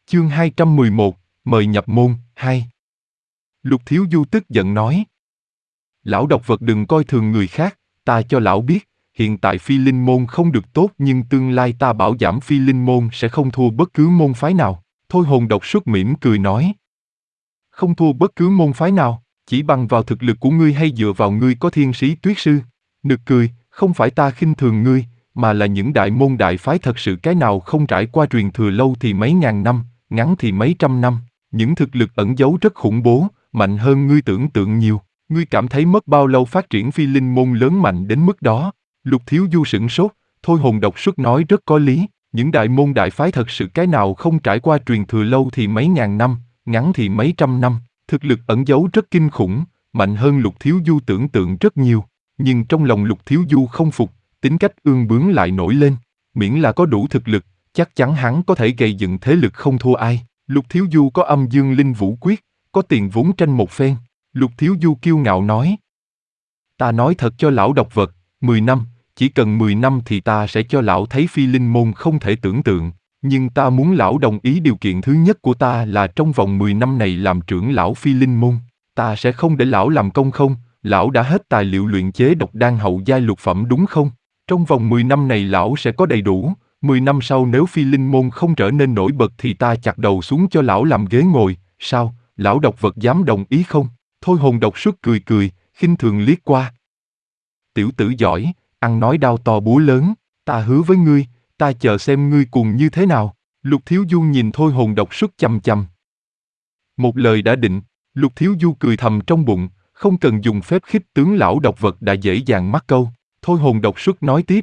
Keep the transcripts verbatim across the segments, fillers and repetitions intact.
Chương hai trăm mười một, mời nhập môn, hai. Lục Thiếu Du tức giận nói. Lão độc vật đừng coi thường người khác, ta cho lão biết, hiện tại Phi Linh môn không được tốt nhưng tương lai ta bảo đảm Phi Linh môn sẽ không thua bất cứ môn phái nào. Thôi Hồn Độc Xuất mỉm cười nói. Không thua bất cứ môn phái nào, chỉ bằng vào thực lực của ngươi hay dựa vào ngươi có Thiên Sĩ Tuyết Sư? Nực cười, không phải ta khinh thường ngươi, mà là những đại môn đại phái thật sự cái nào không trải qua truyền thừa lâu thì mấy ngàn năm, ngắn thì mấy trăm năm, những thực lực ẩn giấu rất khủng bố, mạnh hơn ngươi tưởng tượng nhiều. Ngươi cảm thấy mất bao lâu phát triển Phi Linh môn lớn mạnh đến mức đó? Lục Thiếu Du sửng sốt, Thôi Hồn Độc Xuất nói rất có lý, những đại môn đại phái thật sự cái nào không trải qua truyền thừa lâu thì mấy ngàn năm, ngắn thì mấy trăm năm, thực lực ẩn giấu rất kinh khủng, mạnh hơn Lục Thiếu Du tưởng tượng rất nhiều. Nhưng trong lòng Lục Thiếu Du không phục, tính cách ương bướng lại nổi lên, miễn là có đủ thực lực, chắc chắn hắn có thể gây dựng thế lực không thua ai. Lục Thiếu Du có Âm Dương Linh Vũ Quyết, có tiền vốn tranh một phen. Lục Thiếu Du kiêu ngạo nói. Ta nói thật cho lão độc vật, mười năm, chỉ cần mười năm thì ta sẽ cho lão thấy Phi Linh môn không thể tưởng tượng. Nhưng ta muốn lão đồng ý điều kiện thứ nhất của ta là trong vòng mười năm này làm trưởng lão Phi Linh môn. Ta sẽ không để lão làm công không, lão đã hết tài liệu luyện chế độc đan hậu giai lục phẩm đúng không? Trong vòng mười năm này lão sẽ có đầy đủ, mười năm sau nếu Phi Linh môn không trở nên nổi bật thì ta chặt đầu xuống cho lão làm ghế ngồi, sao, lão độc vật dám đồng ý không? Thôi Hồn Độc Xuất cười cười, khinh thường liếc qua. Tiểu tử giỏi, ăn nói đao to búa lớn, ta hứa với ngươi, ta chờ xem ngươi cùng như thế nào. Lục Thiếu Du nhìn Thôi Hồn Độc Xuất chằm chằm. Một lời đã định, Lục Thiếu Du cười thầm trong bụng, không cần dùng phép khích tướng lão độc vật đã dễ dàng mắc câu. Thôi Hồn Độc Xuất nói tiếp.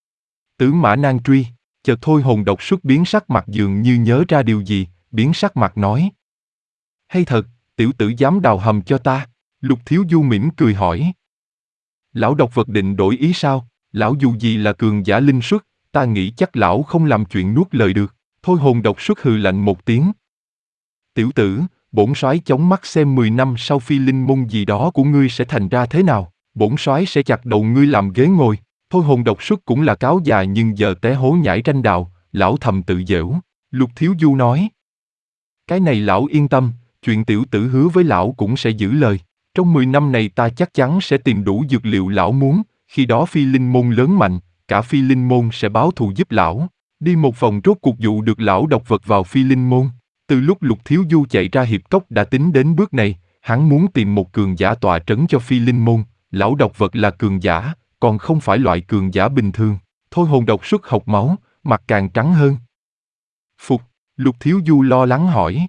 Tứ Mã Nan Truy, chợt Thôi Hồn Độc Xuất biến sắc mặt dường như nhớ ra điều gì, biến sắc mặt nói. Hay thật, tiểu tử dám đào hầm cho ta? Lục Thiếu Du mỉm cười hỏi. Lão độc vật định đổi ý sao? Lão dù gì là cường giả linh xuất, ta nghĩ chắc lão không làm chuyện nuốt lời được. Thôi Hồn Độc Xuất hừ lạnh một tiếng. Tiểu tử, bổn soái chống mắt xem mười năm sau Phi Linh môn gì đó của ngươi sẽ thành ra thế nào. Bổn soái sẽ chặt đầu ngươi làm ghế ngồi. Thôi Hồn Độc Xuất cũng là cáo già nhưng giờ té hố nhảy tranh đào, lão thầm tự giễu. Lục Thiếu Du nói. Cái này lão yên tâm, chuyện tiểu tử hứa với lão cũng sẽ giữ lời. Trong mười năm này ta chắc chắn sẽ tìm đủ dược liệu lão muốn, khi đó Phi Linh môn lớn mạnh, cả Phi Linh môn sẽ báo thù giúp lão. Đi một vòng rốt cuộc dụ được lão độc vật vào Phi Linh môn. Từ lúc Lục Thiếu Du chạy ra hiệp cốc đã tính đến bước này, hắn muốn tìm một cường giả tọa trấn cho Phi Linh môn. Lão độc vật là cường giả, còn không phải loại cường giả bình thường. Thôi Hồn Độc Xuất hộc máu, mặt càng trắng hơn. Phục, Lục Thiếu Du lo lắng hỏi.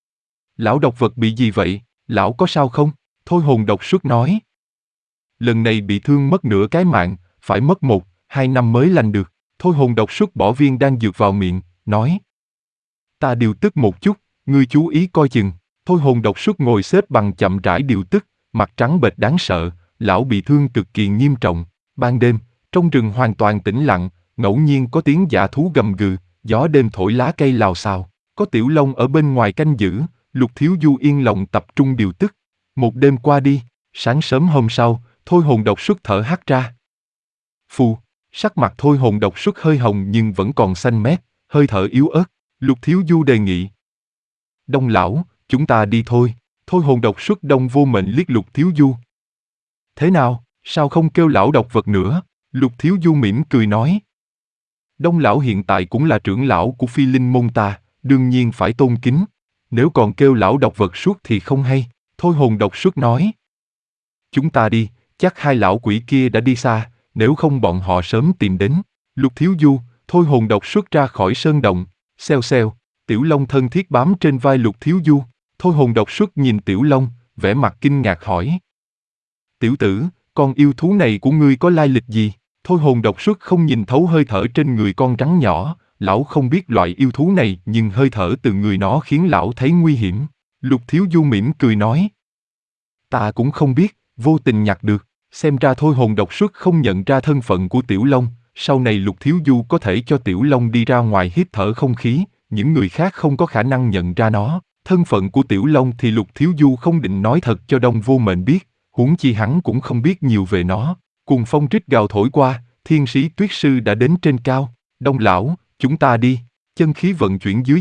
Lão độc vật bị gì vậy, lão có sao không? Thôi Hồn Độc Xuất nói. Lần này bị thương mất nửa cái mạng, phải mất một, hai năm mới lành được. Thôi Hồn Độc Xuất bỏ viên đan dược vào miệng, nói. Ta điều tức một chút, ngươi chú ý coi chừng. Thôi Hồn Độc Xuất ngồi xếp bằng chậm rãi điều tức, mặt trắng bệch đáng sợ, lão bị thương cực kỳ nghiêm trọng. Ban đêm, trong rừng hoàn toàn tĩnh lặng, ngẫu nhiên có tiếng dã thú gầm gừ, gió đêm thổi lá cây lào xào, có Tiểu Long ở bên ngoài canh giữ. Lục Thiếu Du yên lòng tập trung điều tức. Một đêm qua đi, sáng sớm hôm sau, Thôi Hồn Độc Xuất thở hắt ra. Phù, sắc mặt Thôi Hồn Độc Xuất hơi hồng nhưng vẫn còn xanh mét, hơi thở yếu ớt. Lục Thiếu Du đề nghị. Đông lão, chúng ta đi thôi. Thôi Hồn Độc Xuất đông vô mệnh liếc Lục Thiếu Du. Thế nào, sao không kêu lão độc vật nữa? Lục Thiếu Du mỉm cười nói. Đông lão hiện tại cũng là trưởng lão của Phi Linh môn ta, đương nhiên phải tôn kính. Nếu còn kêu lão độc vật suốt thì không hay. Thôi Hồn Độc Xuất nói. Chúng ta đi, chắc hai lão quỷ kia đã đi xa, nếu không bọn họ sớm tìm đến. Lục Thiếu Du, Thôi Hồn Độc Xuất ra khỏi sơn động, xèo xèo, Tiểu Long thân thiết bám trên vai Lục Thiếu Du. Thôi Hồn Độc Xuất nhìn Tiểu Long, vẻ mặt kinh ngạc hỏi. Tiểu tử, con yêu thú này của ngươi có lai lịch gì? Thôi Hồn Độc Xuất không nhìn thấu hơi thở trên người con rắn nhỏ, lão không biết loại yêu thú này nhưng hơi thở từ người nó khiến lão thấy nguy hiểm. Lục Thiếu Du mỉm cười nói. Ta cũng không biết, vô tình nhặt được, xem ra Thôi Hồn Độc Xuất không nhận ra thân phận của Tiểu Long, sau này Lục Thiếu Du có thể cho Tiểu Long đi ra ngoài hít thở không khí, những người khác không có khả năng nhận ra nó. Thân phận của Tiểu Long thì Lục Thiếu Du không định nói thật cho Đông Vô Mệnh biết, huống chi hắn cũng không biết nhiều về nó. Cùng phong rít gào thổi qua, Thiên Sĩ Tuyết Sư đã đến trên cao. Đông lão, chúng ta đi. Chân khí vận chuyển dưới chân,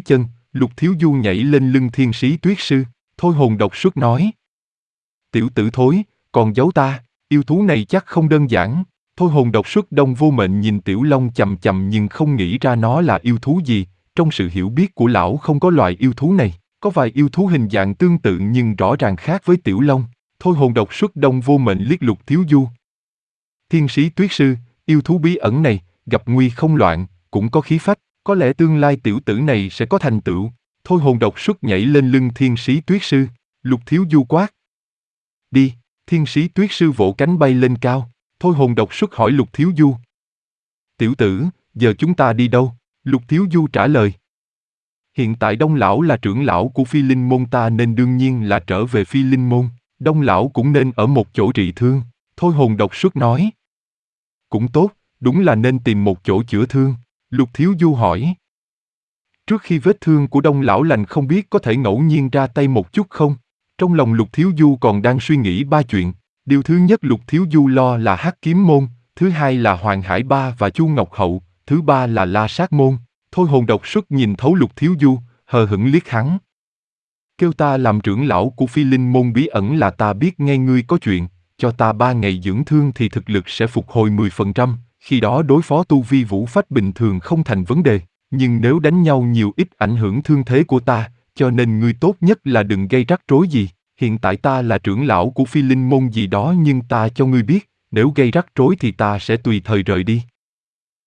Lục Thiếu Du nhảy lên lưng thiên sĩ tuyết sư, thôi hồn độc xuất nói. Tiểu tử thối, còn giấu ta, yêu thú này chắc không đơn giản. Thôi hồn độc xuất Đông Vô Mệnh nhìn Tiểu Long chằm chằm nhưng không nghĩ ra nó là yêu thú gì, trong sự hiểu biết của lão không có loại yêu thú này, có vài yêu thú hình dạng tương tự nhưng rõ ràng khác với Tiểu Long. Thôi hồn độc xuất Đông Vô Mệnh liếc Lục Thiếu Du. Thiên sĩ tuyết sư, yêu thú bí ẩn này, gặp nguy không loạn, cũng có khí phách, có lẽ tương lai tiểu tử này sẽ có thành tựu. Thôi hồn độc xuất nhảy lên lưng thiên sĩ tuyết sư, Lục Thiếu Du quát. Đi, thiên sĩ tuyết sư vỗ cánh bay lên cao, thôi hồn độc xuất hỏi Lục Thiếu Du. Tiểu tử, giờ chúng ta đi đâu? Lục Thiếu Du trả lời. Hiện tại Đông lão là trưởng lão của Phi Linh môn ta nên đương nhiên là trở về Phi Linh môn, Đông lão cũng nên ở một chỗ trị thương, thôi hồn độc xuất nói. Cũng tốt, đúng là nên tìm một chỗ chữa thương, Lục Thiếu Du hỏi. Trước khi vết thương của Đông lão lành không biết có thể ngẫu nhiên ra tay một chút không? Trong lòng Lục Thiếu Du còn đang suy nghĩ ba chuyện, điều thứ nhất Lục Thiếu Du lo là Hắc Kiếm môn, thứ hai là Hoàng Hải Ba và Chu Ngọc Hậu, thứ ba là La Sát môn. Thôi hồn độc xuất nhìn thấu Lục Thiếu Du, hờ hững liếc hắn. Kêu ta làm trưởng lão của Phi Linh môn bí ẩn là ta biết ngay ngươi có chuyện, cho ta ba ngày dưỡng thương thì thực lực sẽ phục hồi mười phần trăm, khi đó đối phó tu vi vũ phách bình thường không thành vấn đề, nhưng nếu đánh nhau nhiều ít ảnh hưởng thương thế của ta, cho nên ngươi tốt nhất là đừng gây rắc rối gì. Hiện tại ta là trưởng lão của Phi Linh môn gì đó nhưng ta cho ngươi biết, nếu gây rắc rối thì ta sẽ tùy thời rời đi.